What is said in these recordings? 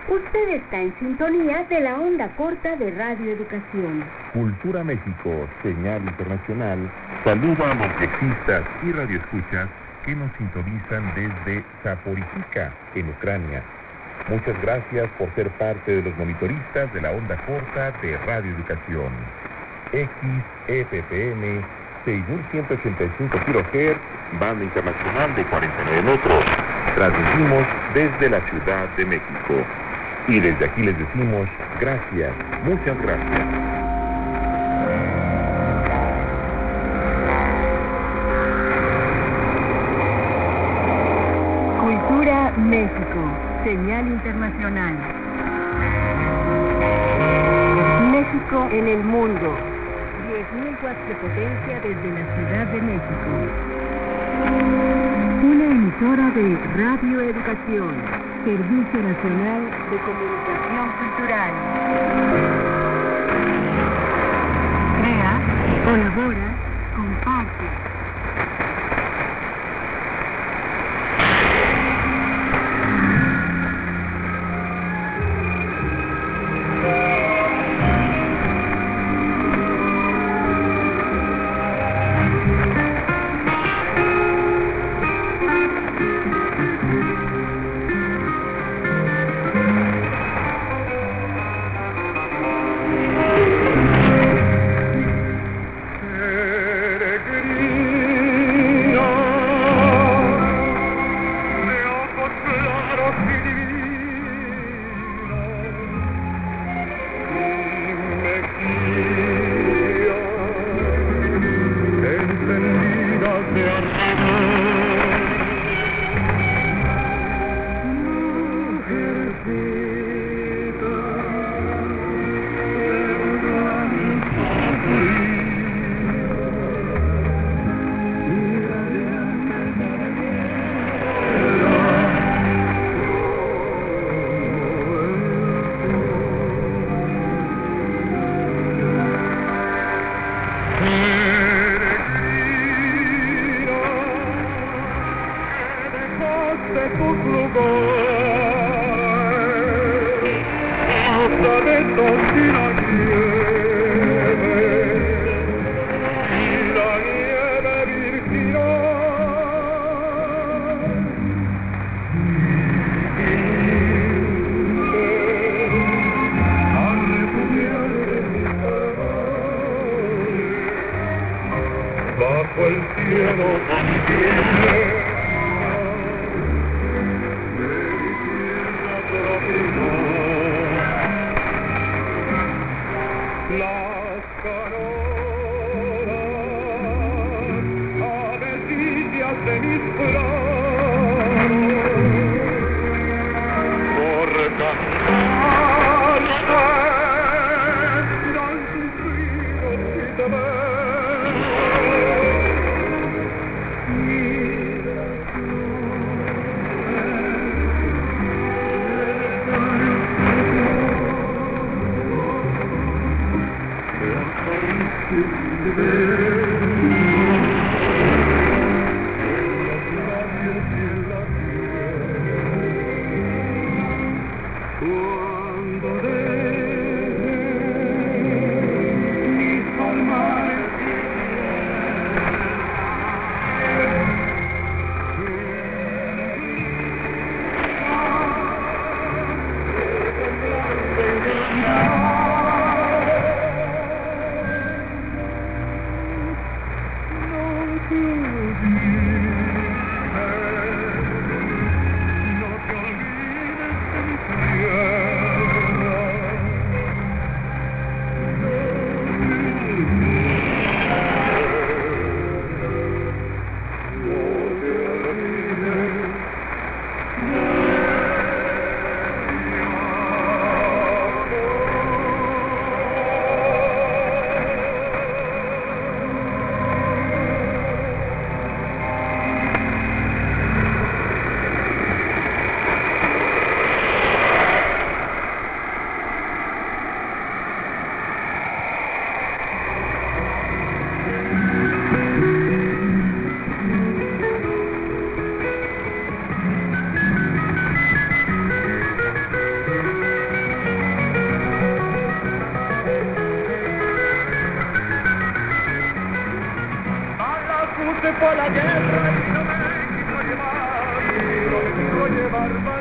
Usted está en sintonía de la onda corta de Radio Educación. Cultura México, señal internacional, saluda a los viajestas y radioescuchas que nos sintonizan desde Zaporizhzhia, en Ucrania. Muchas gracias por ser parte de los monitoristas de la onda corta de Radio Educación. XEPPM 6185 kHz, banda internacional de 49 metros. Transmitimos desde la Ciudad de México. Y desde aquí les decimos gracias, muchas gracias. Cultura México, señal internacional. México en el mundo. 10.000 watts de potencia desde la Ciudad de México. Una emisora de Radio Educación, Servicio Nacional de Comunicación Cultural. Crea, colabora, comparte.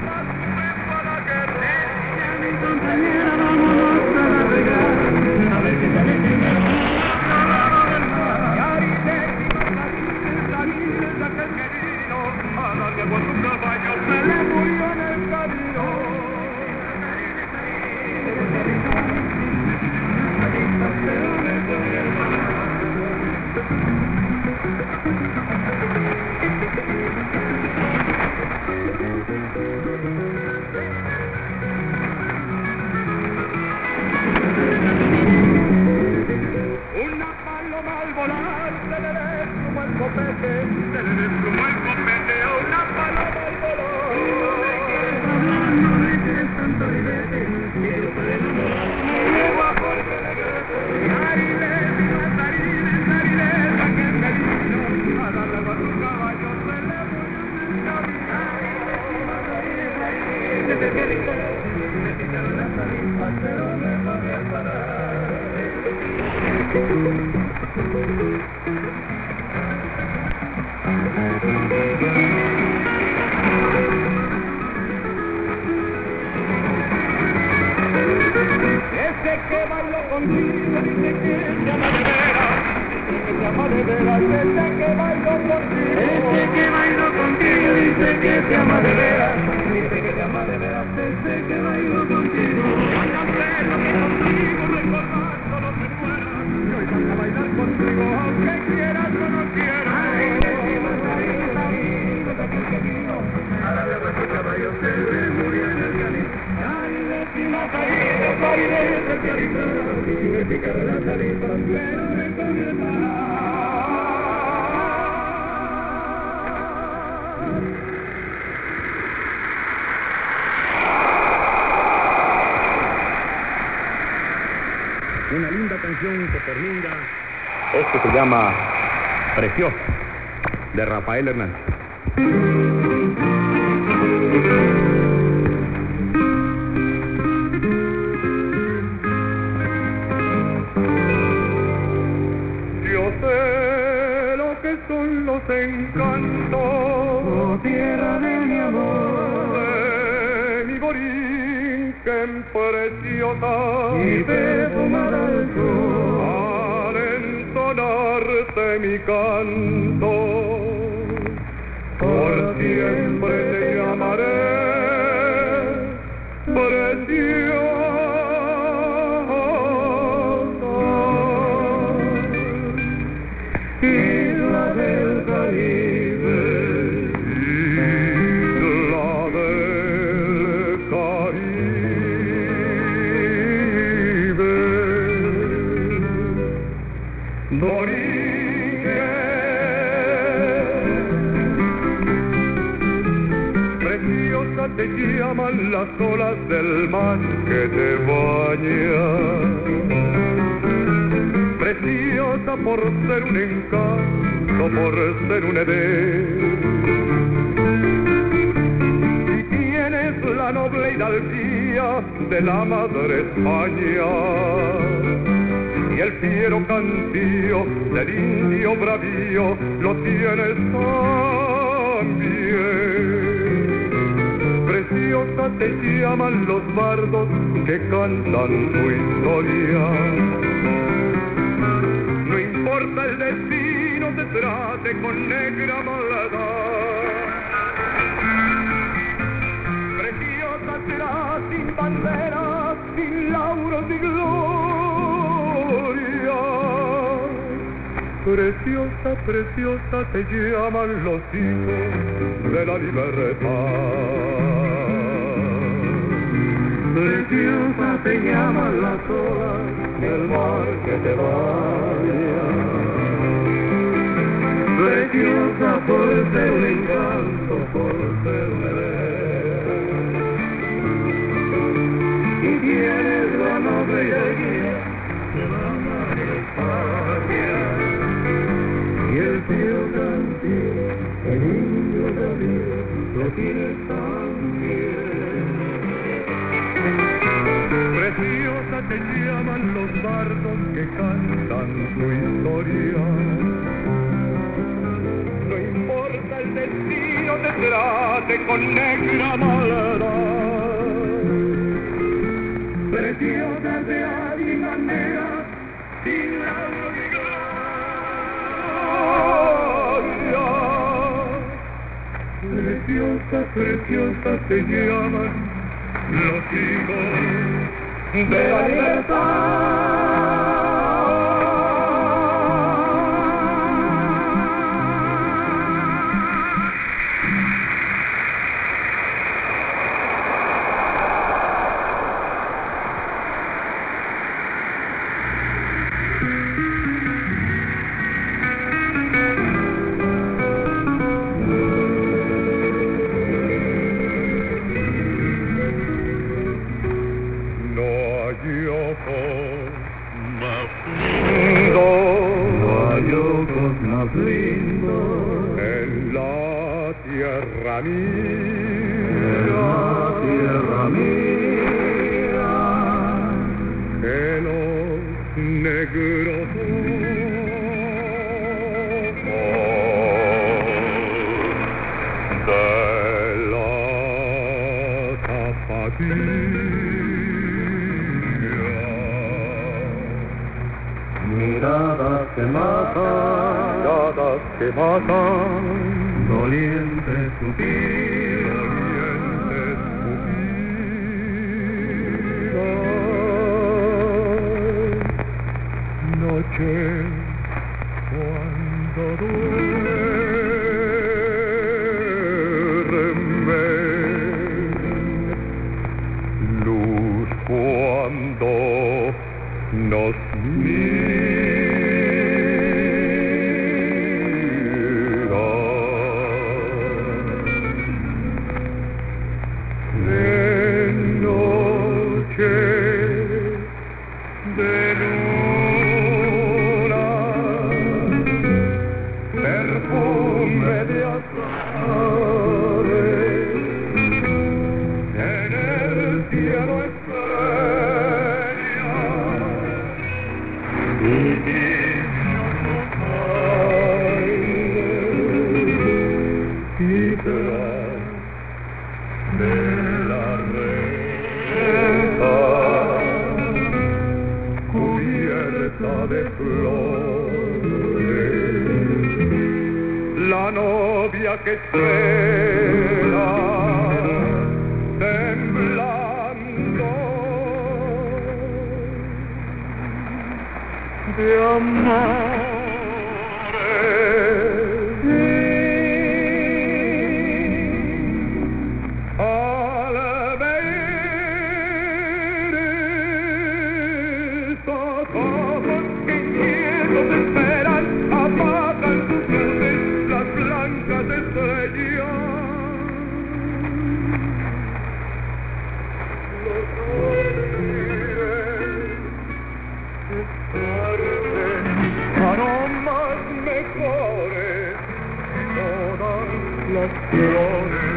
Una linda canción que termina. Esto se llama Preciosa, de Rafael Hernández. Yo sé lo que son los encantos, Oh, tierra de mi amor, de mi Borinquen preciosa, y perfumar al sol. al entonarte mi canto, por siempre te llamaré preciosa. Isla del Caribe, Isla del Caribe, Borinquen, preciosa te llaman las olas del mar que te baña. Preciosa por ser un encanto, por ser un edén. Y tienes la noble hidalguía de la madre España, y el fiero cantío del indio bravío lo tienes también. Preciosa te llaman los bardos que cantan tu historia. No importa el destino, te trate con negra maldad. Preciosa será sin banderas, sin lauros y gloria. Preciosa, preciosa te llaman los hijos de la libertad. preciosa te llaman las olas El mar que te baña. preciosa por ser un encanto, por ser un edén. y tienes la noble hidalguía De la madre España. y el cielo cantío, el indio bravío, lo tienes también. Preciosa te llaman los bardos que cantan tu historia. No importa el destino, te trate con negra maldad. preciosa se llaman los hijos de la libertad. En la tierra mía, que los negros de la tapatía, miradas que matan, dolientes suspiros, noche cuando duerme, luz cuando nos mira. De flores, la novia que espera temblando de amores. Al ver estos ojos nos esperan, apagan sus luces las blancas estrellas. Los aires esparcen aromas mejores, todas las flores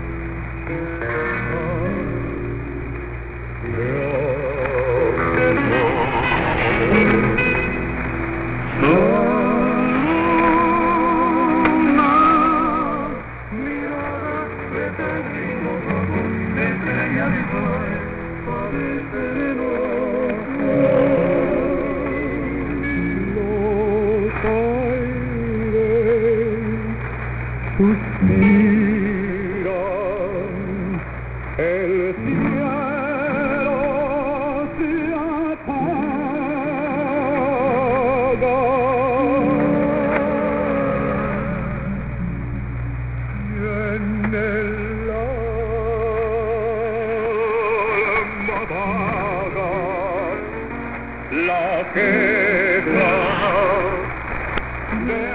suspiran, el cielo se apaga y en el alma vaga la queja de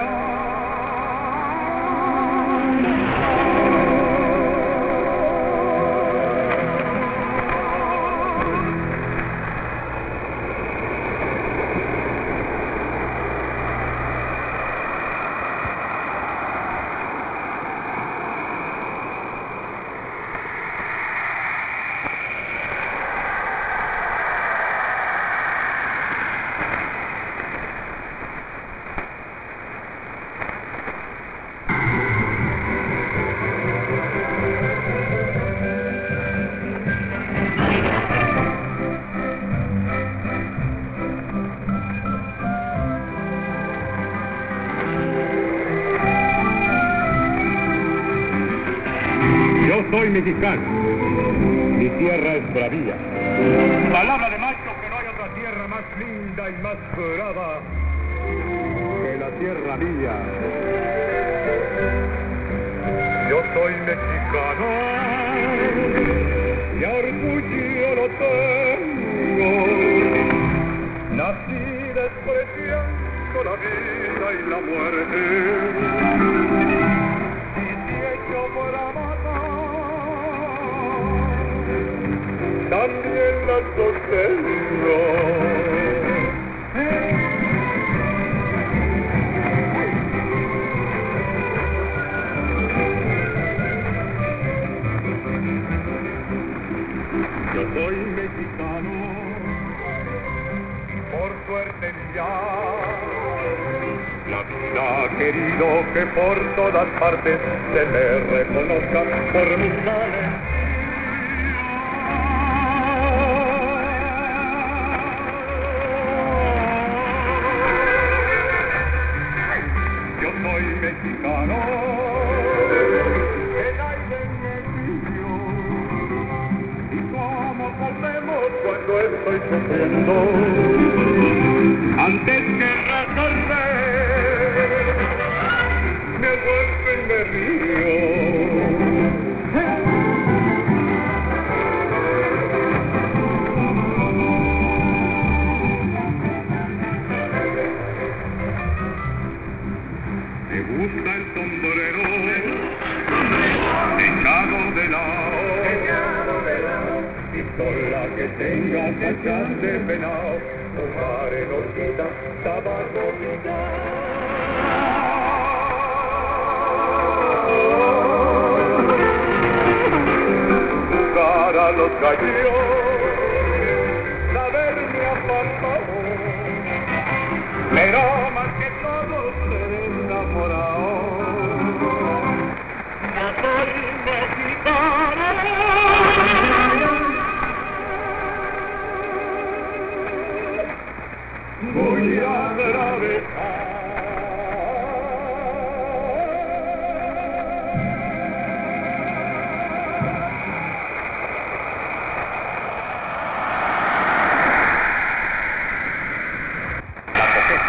mexicano. Mi tierra es bravía. Palabra de macho que no hay otra tierra más linda y más brava que la tierra mía. Yo soy mexicano y a orgullo lo tengo. Nací despreciando la vida y la muerte. Y si hecho fuera matar, también la sostengo. Yo soy mexicano, por suerte ya. La vida ha querido que por todas partes se me reconozca por mis males. Yo soy mexicano. Cuando estoy sufriendo, antes que resolver, me vuelvo y me río. Me gusta el sombrero echado de lado. Pistola que tenga que echar de penao, fumar en horquita, tabaco jugar a los gallos, saberme apantado, pero más que todo ser enamorado. Yo soy mexicano. Voy a atravesar la coqueta.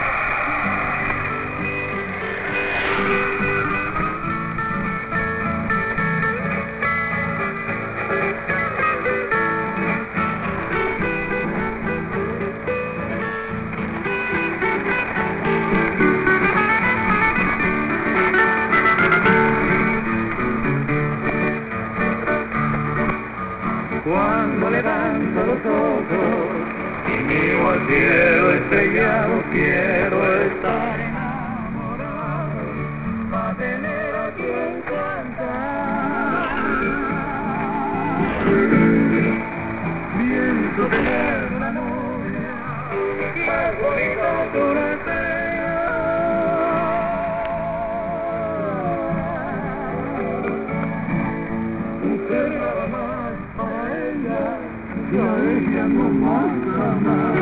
Cuando levanto los ojos y miro al cielo estrellado, quiero estar enamorado para tener a quien cantar. Pienso tener una novia más bonita durante mujer nada más. Y a ella no más jamás.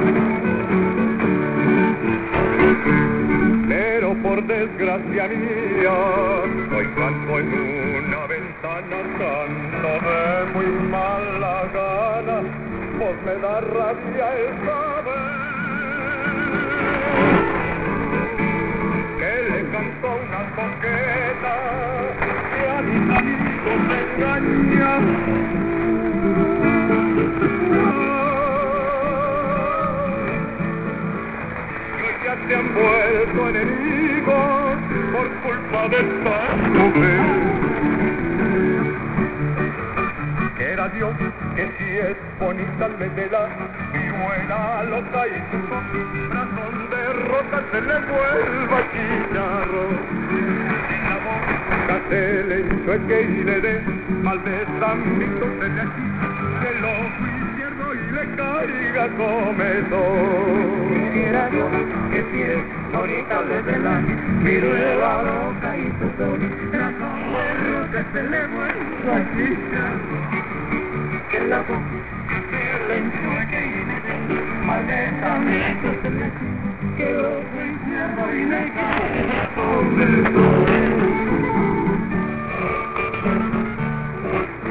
Pero por desgracia mía, hoy canto en una ventana, canto de muy mala gana, pues me da rabia el saber que le cantó una coqueta que a mis amigos me engaña. Se han vuelto enemigos por culpa de esta mujer. Quiera Dios que si es bonita le dé la vihuela loca y su corazón de roca se le vuelva chicharro. Y la boca se le enchueque y le dé mal besamiento se le quita el ojo izquierdo y le caiga comezón. Quiera Dios que si es bonita le dé la viruela loca y su corazón de roca se le vuelva chicharro. Que la boca se le enchueque y le dé mal besamiento se le quita el ojo izquierdo y le caiga comezón.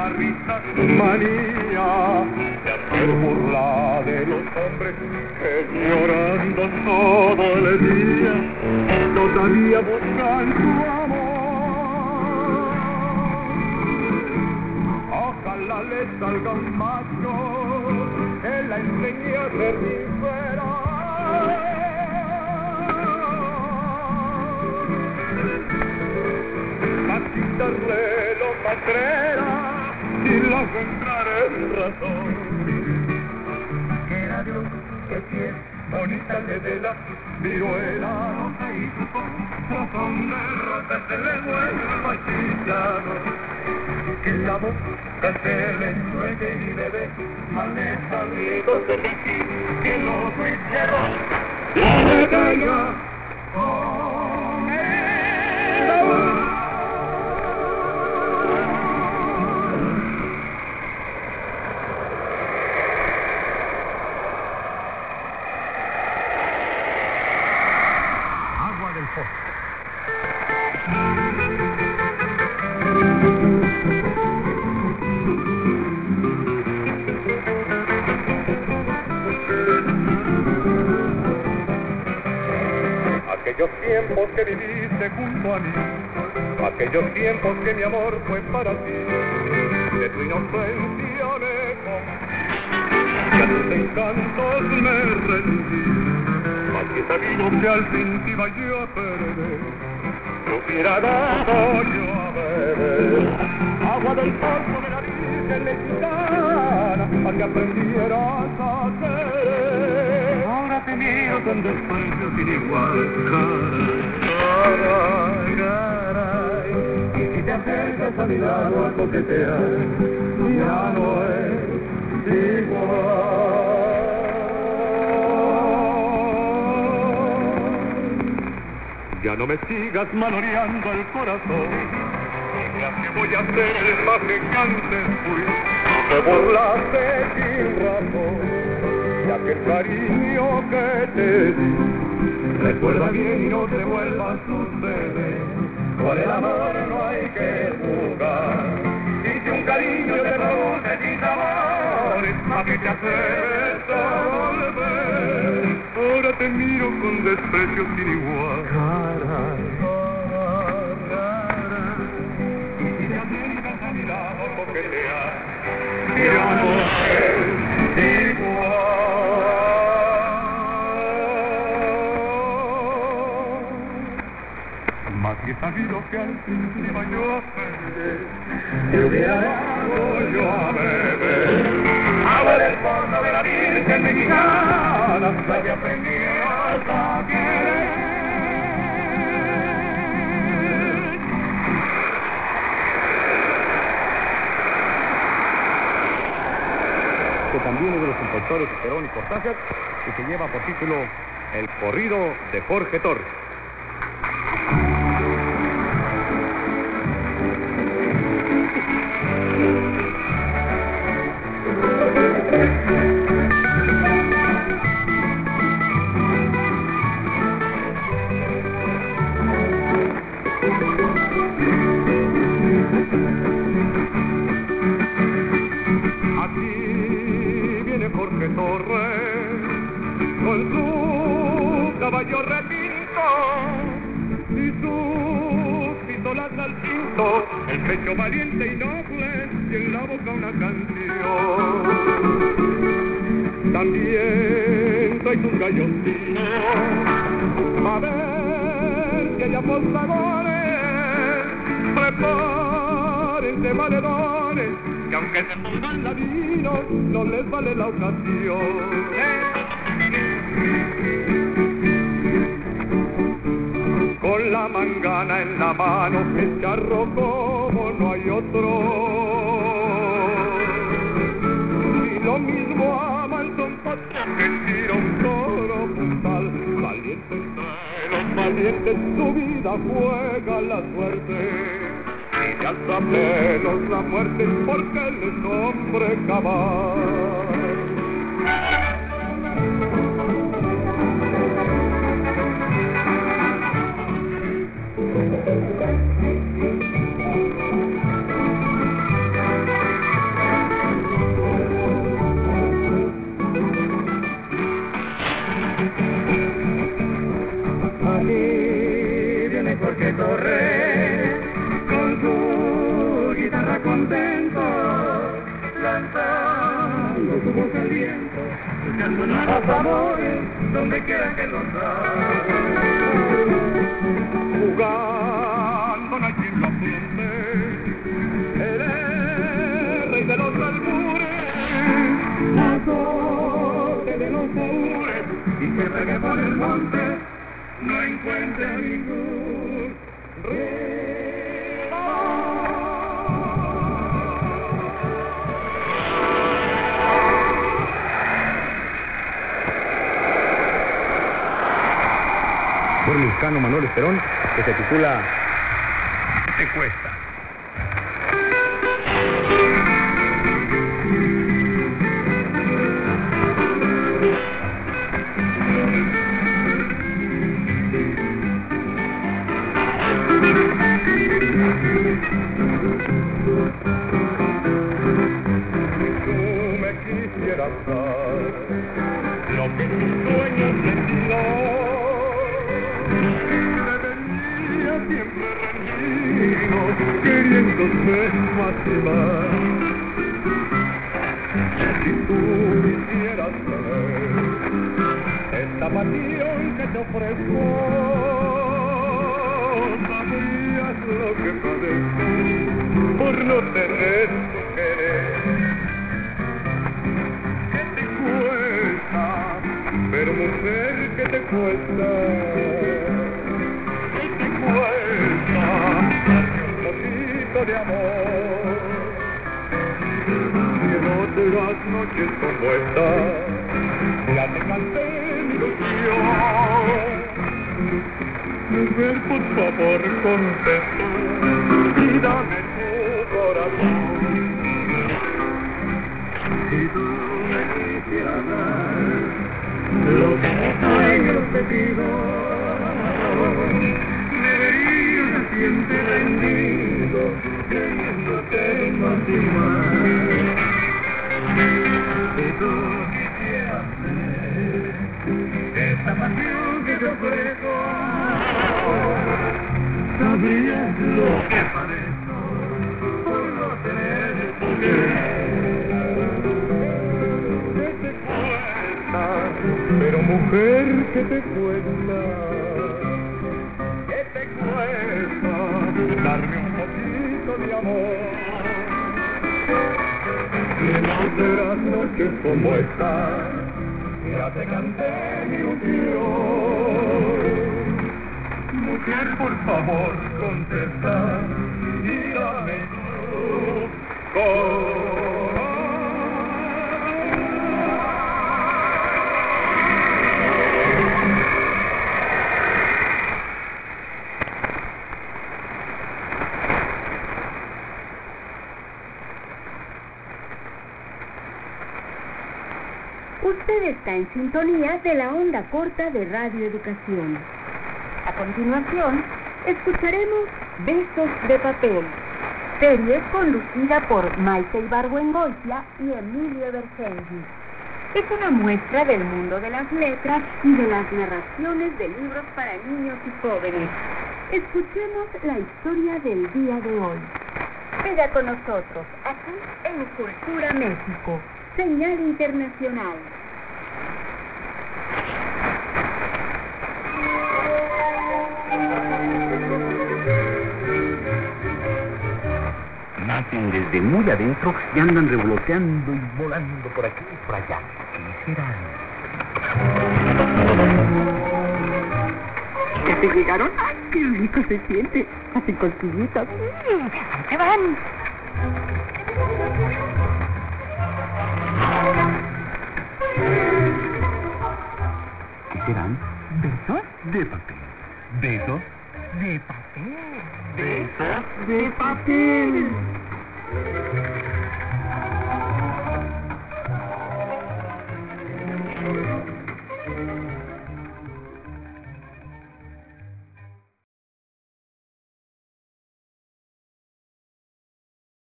la risa, manía de hacer burla de los hombres que llorando todo el día todavía buscan su amor. Ojalá le salga un macho que la enseñe a ser sincera. Quitarle los patrera y la entrar en razón. Quiera Dios que si es bonita le dé la viruela, no se hizo razón de rota se le vuelva chillado. Que la boca se le ensueñe y bebé, alejados de mí, que los juicieros le caiga con él. Aquellos tiempos que viviste junto a mí, aquellos tiempos que mi amor fue para ti, de tu inocencia me confí, y a tus encantos me rendí, mas que sabido que al fin te iba yo a perder, te hubiera dado yo a beber agua del pozo de la Virgen Mexicana, para que aprendieras a querer. Ahora te miro con desprecio sin igual, caray, caray, y si te acercas a mi lado a coquetear, ya no es igual. Ya no me sigas manoreando el corazón, ya que voy a ser el más que antes fui, te burlaste sin razón. Ya que el cariño que te di, recuerda bien y no te vuelva a suceder. Con el amor no hay que jugar, y si un cariño te produce sin sabores, ¿a qué te atreves a volver? Ahora te miro con desprecio sin igual. Caray, caray, y si te acercas a mi lado a coquetear, ya no es igual. Más que sabido que al fin te iba yo a perder, te hubiera dado yo a beber agua del fondo de la Virgen Mexicana, la que aprendieras a querer. Que también es de los compositores Perón y Cortázar, que se lleva por título El corrido de Jorge Torres. Jorge Torres con su caballo retinto y su pistolas al cinto, el pecho valiente y noble y en la boca una canción. También trae sus galloncitos a ver si hay apostadores, prepárense valedores, que aunque se pongan ladinos, no les vale la ocasión. Con la mangana en la mano, el charro como no hay otro. Y lo mismo ama el don Pacho que tira un toro puntal. Valiente entre los valientes, su vida juega la suerte. Y ya sabemos la muerte porque él es hombre cabal. viento, buscando nuevos amores, donde quiera que los da. Jugando no hay quien lo apunte, el rey de los albures, azote de los amores, y siempre que por el monte no encuentre ningún rey. Por mexicano Manuel Esperón, que se titula ¿Qué te cuesta? Si tú me quisieras dar lo que tus sueños les dio, siempre rendido, queriéndose más y más. Si tú quisieras tener esta pasión que te ofrezco, sabrías lo que padezco por no tener tu querer. ¿Qué te cuesta? Pero mujer, ¿qué te cuesta? De amor, y en otras noches como esta ya te canté mi ilusión. Mujer, por favor, contesta y dame tu corazón. Si tú me quisieras dar lo que mis sueños te pido, me verías siempre rendido, creyéndote más y más. Si tú quisieras tener esta pasión que te ofrezco, sabrías lo que padezco por no tener tu querer. ¿Qué te cuesta? Pero mujer, ¿qué te cuesta? ¿Qué te cuesta darme un poquito de amor? Y en otras noches como esta ya te canté mi ilusión. Mujer, por favor, contesta y dame tu corazón. Usted está en sintonía de la onda corta de Radio Educación. A continuación, escucharemos Besos de Papel, serie conducida por Maite Ibargüengoitia y Emilio Bersengi. Es una muestra del mundo de las letras y de las narraciones de libros para niños y jóvenes. Escuchemos la historia del día de hoy. Siga con nosotros, aquí en Cultura México, señal internacional. nacen desde muy adentro y andan revoloteando y volando por aquí y por allá. ¿Qué serán? ¿Ya te llegaron? ¡Ay, qué rico se siente! Hacen cosquillitas. ¡Se van! ¿Qué serán? ¿Besos? De papel. Besos de papel. Besos de papel.